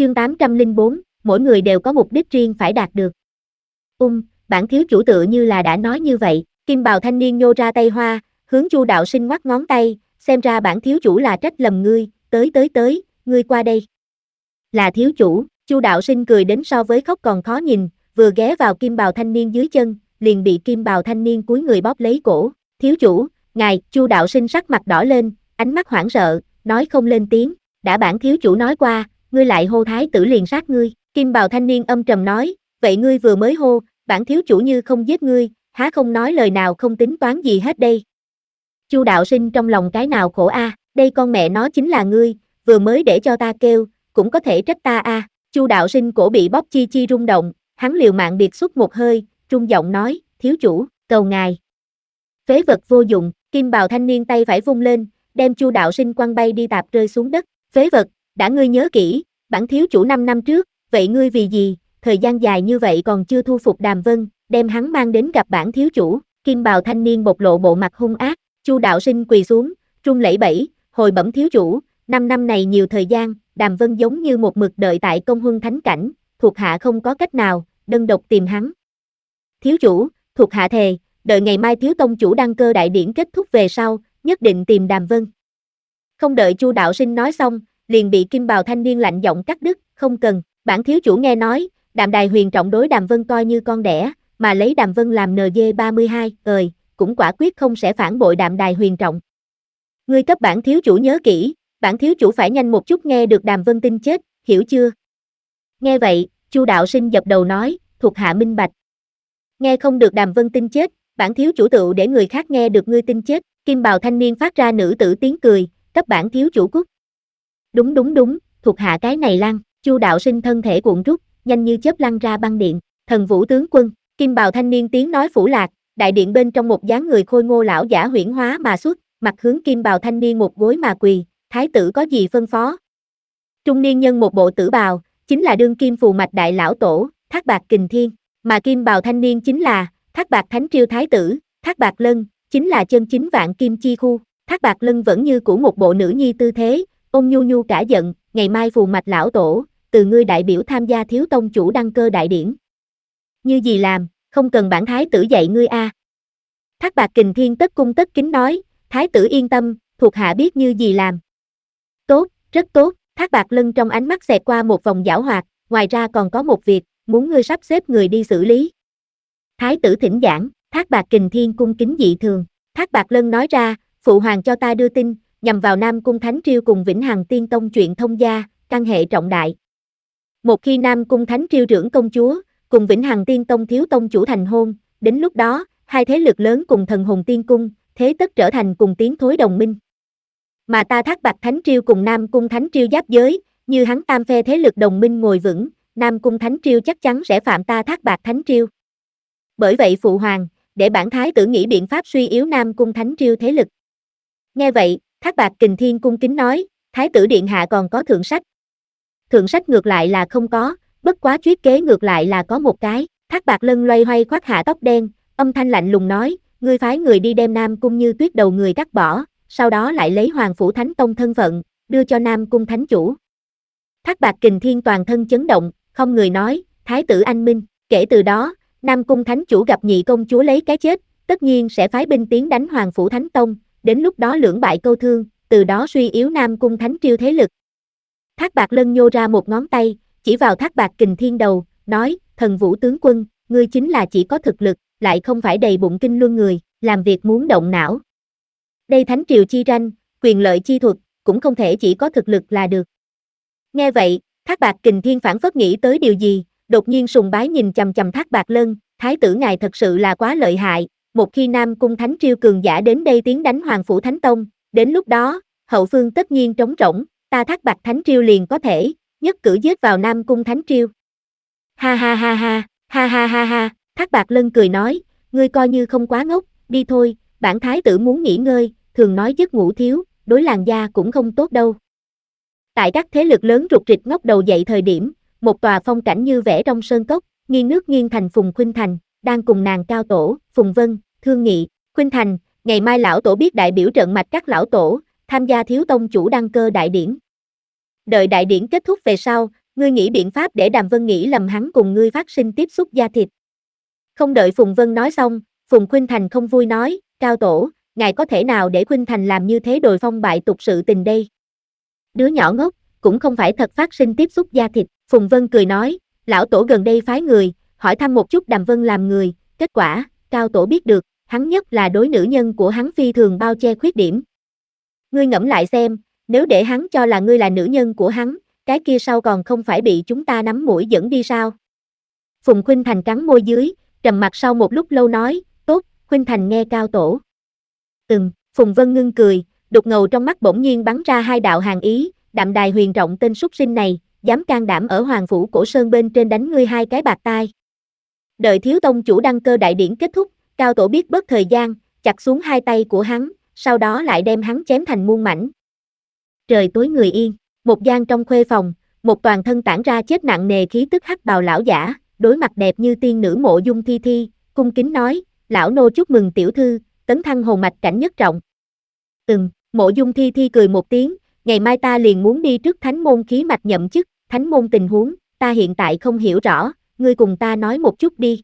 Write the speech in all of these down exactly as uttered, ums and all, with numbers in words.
Chương tám trăm lẻ bốn, mỗi người đều có mục đích riêng phải đạt được. Ung, bản thiếu chủ tựa như là đã nói như vậy, kim bào thanh niên nhô ra tay hoa, hướng Chu đạo sinh ngoắc ngón tay, xem ra bản thiếu chủ là trách lầm ngươi, tới tới tới, ngươi qua đây. Là thiếu chủ, Chu đạo sinh cười đến so với khóc còn khó nhìn, vừa ghé vào kim bào thanh niên dưới chân, liền bị kim bào thanh niên cúi người bóp lấy cổ, thiếu chủ, ngài, Chu đạo sinh sắc mặt đỏ lên, ánh mắt hoảng sợ, nói không lên tiếng, đã bản thiếu chủ nói qua, ngươi lại hô thái tử liền sát ngươi, kim bào thanh niên âm trầm nói, vậy ngươi vừa mới hô, bản thiếu chủ như không giết ngươi, há không nói lời nào không tính toán gì hết đây. Chu đạo sinh trong lòng cái nào khổ a, à, đây con mẹ nó chính là ngươi, vừa mới để cho ta kêu, cũng có thể trách ta a. À. Chu đạo sinh cổ bị bóp chi chi rung động, hắn liều mạng biệt xuất một hơi, trung giọng nói, thiếu chủ, cầu ngài. Phế vật vô dụng, kim bào thanh niên tay phải vung lên, đem Chu đạo sinh quăng bay đi tạp rơi xuống đất, phế vật, đã ngươi nhớ kỹ, bản thiếu chủ năm năm trước, vậy ngươi vì gì, thời gian dài như vậy còn chưa thu phục Đàm Vân, đem hắn mang đến gặp bản thiếu chủ, kim bào thanh niên bộc lộ bộ mặt hung ác, Chu đạo sinh quỳ xuống, run lẩy bẩy, hồi bẩm thiếu chủ, năm năm này nhiều thời gian, Đàm Vân giống như một mực đợi tại công huân thánh cảnh, thuộc hạ không có cách nào, đơn độc tìm hắn. Thiếu chủ, thuộc hạ thề, đợi ngày mai thiếu tông chủ đăng cơ đại điển kết thúc về sau, nhất định tìm Đàm Vân. Không đợi Chu đạo sinh nói xong, liền bị kim bào thanh niên lạnh giọng cắt đứt, không cần, bản thiếu chủ nghe nói, Đàm Đài Huyền trọng đối Đàm Vân coi như con đẻ, mà lấy Đàm Vân làm en giê ba mươi hai, ời, cũng quả quyết không sẽ phản bội Đàm Đài Huyền trọng. Ngươi cấp bản thiếu chủ nhớ kỹ, bản thiếu chủ phải nhanh một chút nghe được Đàm Vân tin chết, hiểu chưa? Nghe vậy, Chu đạo sinh dập đầu nói, thuộc hạ minh bạch. Nghe không được Đàm Vân tin chết, bản thiếu chủ tự để người khác nghe được ngươi tin chết, kim bào thanh niên phát ra nữ tử tiếng cười, cấp bản thiếu chủ cút. Đúng đúng đúng, thuộc hạ cái này lăn, Chu đạo sinh thân thể cuộn rút, nhanh như chớp lăn ra băng điện, thần vũ tướng quân, kim bào thanh niên tiếng nói phủ lạc, đại điện bên trong một dáng người khôi ngô lão giả huyễn hóa mà xuất, mặt hướng kim bào thanh niên một gối mà quỳ, thái tử có gì phân phó? Trung niên nhân một bộ tử bào, chính là đương kim phù mạch đại lão tổ, Thác Bạt Kình Thiên, mà kim bào thanh niên chính là Thác Bạt Thánh Triêu thái tử, Thác Bạt Lân, chính là chân chính vạn kim chi khu, Thác Bạt Lân vẫn như cũ một bộ nữ nhi tư thế, ôn nhu nhu cả giận, ngày mai phù mạch lão tổ, từ ngươi đại biểu tham gia thiếu tông chủ đăng cơ đại điển. Như gì làm, không cần bản thái tử dạy ngươi a. À. Thác Bạt Kình Thiên tất cung tất kính nói, thái tử yên tâm, thuộc hạ biết như gì làm. Tốt, rất tốt, Thác Bạt Lân trong ánh mắt xẹt qua một vòng giảo hoạt, ngoài ra còn có một việc, muốn ngươi sắp xếp người đi xử lý. Thái tử thỉnh giảng, Thác Bạt Kình Thiên cung kính dị thường, Thác Bạt Lân nói ra, phụ hoàng cho ta đưa tin, nhằm vào Nam Cung Thánh Triêu cùng Vĩnh Hằng Tiên Tông chuyện thông gia, căn hệ trọng đại. Một khi Nam Cung Thánh Triêu trưởng công chúa, cùng Vĩnh Hằng Tiên Tông thiếu tông chủ thành hôn, đến lúc đó, hai thế lực lớn cùng Thần Hồn Tiên Cung, thế tất trở thành cùng tiến thối đồng minh. Mà ta Thác Bạt Thánh Triêu cùng Nam Cung Thánh Triêu giáp giới, như hắn tam phe thế lực đồng minh ngồi vững, Nam Cung Thánh Triêu chắc chắn sẽ phạm ta Thác Bạt Thánh Triêu. Bởi vậy phụ hoàng, để bản thái tử nghĩ biện pháp suy yếu Nam Cung Thánh Triêu thế lực. Nghe vậy, Thác Bạt Kình Thiên cung kính nói, thái tử điện hạ còn có thượng sách. Thượng sách ngược lại là không có, bất quá chuyết kế ngược lại là có một cái, Thác Bạt Lân loay hoay khoác hạ tóc đen, âm thanh lạnh lùng nói, ngươi phái người đi đem Nam Cung Như Tuyết đầu người cắt bỏ, sau đó lại lấy Hoàng Phủ Thánh Tông thân phận, đưa cho Nam Cung Thánh Chủ. Thác Bạt Kình Thiên toàn thân chấn động, không người nói, thái tử anh minh, kể từ đó, Nam Cung Thánh Chủ gặp nhị công chúa lấy cái chết, tất nhiên sẽ phái binh tiến đánh Hoàng Phủ Thánh Tông, đến lúc đó lưỡng bại câu thương, từ đó suy yếu Nam Cung Thánh Triêu thế lực. Thác Bạt Lân nhô ra một ngón tay, chỉ vào Thác Bạt Kình Thiên đầu, nói, thần vũ tướng quân, ngươi chính là chỉ có thực lực, lại không phải đầy bụng kinh luân người, làm việc muốn động não. Đây Thánh Triều chi tranh, quyền lợi chi thuật, cũng không thể chỉ có thực lực là được. Nghe vậy, Thác Bạt Kình Thiên phản phất nghĩ tới điều gì, đột nhiên sùng bái nhìn chằm chằm Thác Bạt Lân, thái tử ngài thật sự là quá lợi hại, một khi Nam Cung Thánh Triêu cường giả đến đây tiến đánh Hoàng Phủ Thánh Tông, đến lúc đó, hậu phương tất nhiên trống rỗng, ta Thác Bạt Thánh Triêu liền có thể, nhất cử giết vào Nam Cung Thánh Triêu. Ha ha ha ha, ha ha ha ha, Thác Bạt Lân cười nói, ngươi coi như không quá ngốc, đi thôi, bản thái tử muốn nghỉ ngơi, thường nói giấc ngủ thiếu, đối làn da cũng không tốt đâu. Tại các thế lực lớn rục rịch ngóc đầu dậy thời điểm, một tòa phong cảnh như vẽ trong sơn cốc, nghiêng nước nghiêng thành Phùng Khuynh Thành, đang cùng nàng cao tổ, Phùng Vân, thương nghị, Khuynh Thành, ngày mai lão tổ biết đại biểu trận mạch các lão tổ, tham gia thiếu tông chủ đăng cơ đại điển. Đợi đại điển kết thúc về sau, Ngươi nghĩ biện pháp để Đàm Vân nghĩ lầm hắn cùng ngươi phát sinh tiếp xúc da thịt. Không đợi Phùng Vân nói xong, Phùng Khuynh Thành không vui nói, Cao tổ, ngài có thể nào để Khuynh Thành làm như thế đồi phong bại tục sự tình đây? Đứa nhỏ ngốc, cũng không phải thật phát sinh tiếp xúc da thịt. Phùng Vân cười nói, lão tổ gần đây phái người, hỏi thăm một chút Đàm Vân làm người, kết quả, Cao tổ biết được, hắn nhất là đối nữ nhân của hắn phi thường bao che khuyết điểm. Ngươi ngẫm lại xem, nếu để hắn cho là ngươi là nữ nhân của hắn, cái kia sau còn không phải bị chúng ta nắm mũi dẫn đi sao? Phùng Khuynh Thành cắn môi dưới, trầm mặt sau một lúc lâu nói, tốt, Khuynh Thành nghe Cao tổ. Ừm, Phùng Vân ngưng cười, đục ngầu trong mắt bỗng nhiên bắn ra hai đạo hàn ý, Đạm Đài Huyền Trọng tên súc sinh này, dám can đảm ở Hoàng phủ Cổ Sơn bên trên đánh ngươi hai cái bạc tai. Đợi thiếu tông chủ đăng cơ đại điển kết thúc, Cao tổ biết bớt thời gian, chặt xuống hai tay của hắn, sau đó lại đem hắn chém thành muôn mảnh. Trời tối người yên, một gian trong khuê phòng, một toàn thân tản ra chết nặng nề khí tức hắc bào lão giả, đối mặt đẹp như tiên nữ Mộ Dung Thi Thi, cung kính nói, lão nô chúc mừng tiểu thư, tấn thăng hồn mạch cảnh nhất trọng. Ừm, Mộ Dung Thi Thi cười một tiếng, ngày mai ta liền muốn đi trước thánh môn khí mạch nhậm chức, thánh môn tình huống, ta hiện tại không hiểu rõ, ngươi cùng ta nói một chút đi.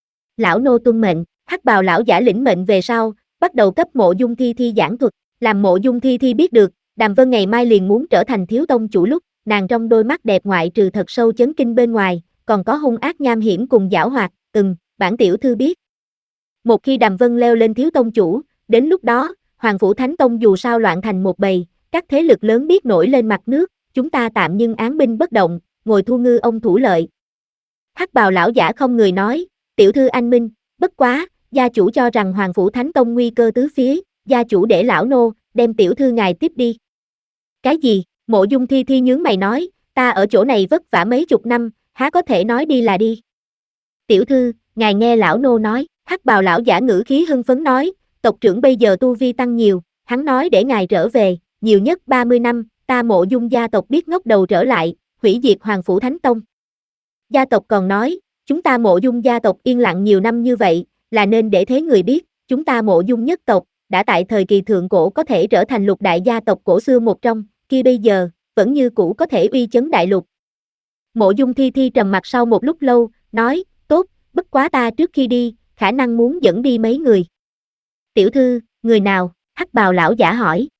Lão nô tuân mệnh, hắc bào lão giả lĩnh mệnh về sau, bắt đầu cấp Mộ Dung Thi Thi giảng thuật, làm Mộ Dung Thi Thi biết được, Đàm Vân ngày mai liền muốn trở thành thiếu tông chủ lúc, nàng trong đôi mắt đẹp ngoại trừ thật sâu chấn kinh bên ngoài, còn có hung ác nham hiểm cùng giảo hoạt, ừm, bản tiểu thư biết. Một khi Đàm Vân leo lên thiếu tông chủ, đến lúc đó, Hoàng phủ Thánh Tông dù sao loạn thành một bầy, các thế lực lớn biết nổi lên mặt nước, chúng ta tạm nhưng án binh bất động, ngồi thu ngư ông thủ lợi. Hắc bào lão giả không người nói, tiểu thư anh minh, bất quá, gia chủ cho rằng Hoàng phủ Thánh Tông nguy cơ tứ phía, gia chủ để lão nô, đem tiểu thư ngài tiếp đi. Cái gì? Mộ Dung Thi Thi nhướng mày nói, ta ở chỗ này vất vả mấy chục năm, há có thể nói đi là đi. Tiểu thư, ngài nghe lão nô nói, hắc bào lão giả ngữ khí hưng phấn nói, tộc trưởng bây giờ tu vi tăng nhiều, hắn nói để ngài trở về, nhiều nhất ba mươi năm, ta Mộ Dung gia tộc biết ngóc đầu trở lại, hủy diệt Hoàng phủ Thánh Tông. Gia tộc còn nói, chúng ta Mộ Dung gia tộc yên lặng nhiều năm như vậy, là nên để thế người biết, chúng ta Mộ Dung nhất tộc, đã tại thời kỳ thượng cổ có thể trở thành lục đại gia tộc cổ xưa một trong, kia bây giờ, vẫn như cũ có thể uy chấn đại lục. Mộ Dung Thi Thi trầm mặt sau một lúc lâu, nói, tốt, bất quá ta trước khi đi, khả năng muốn dẫn đi mấy người. Tiểu thư, người nào? Hắc bào lão giả hỏi.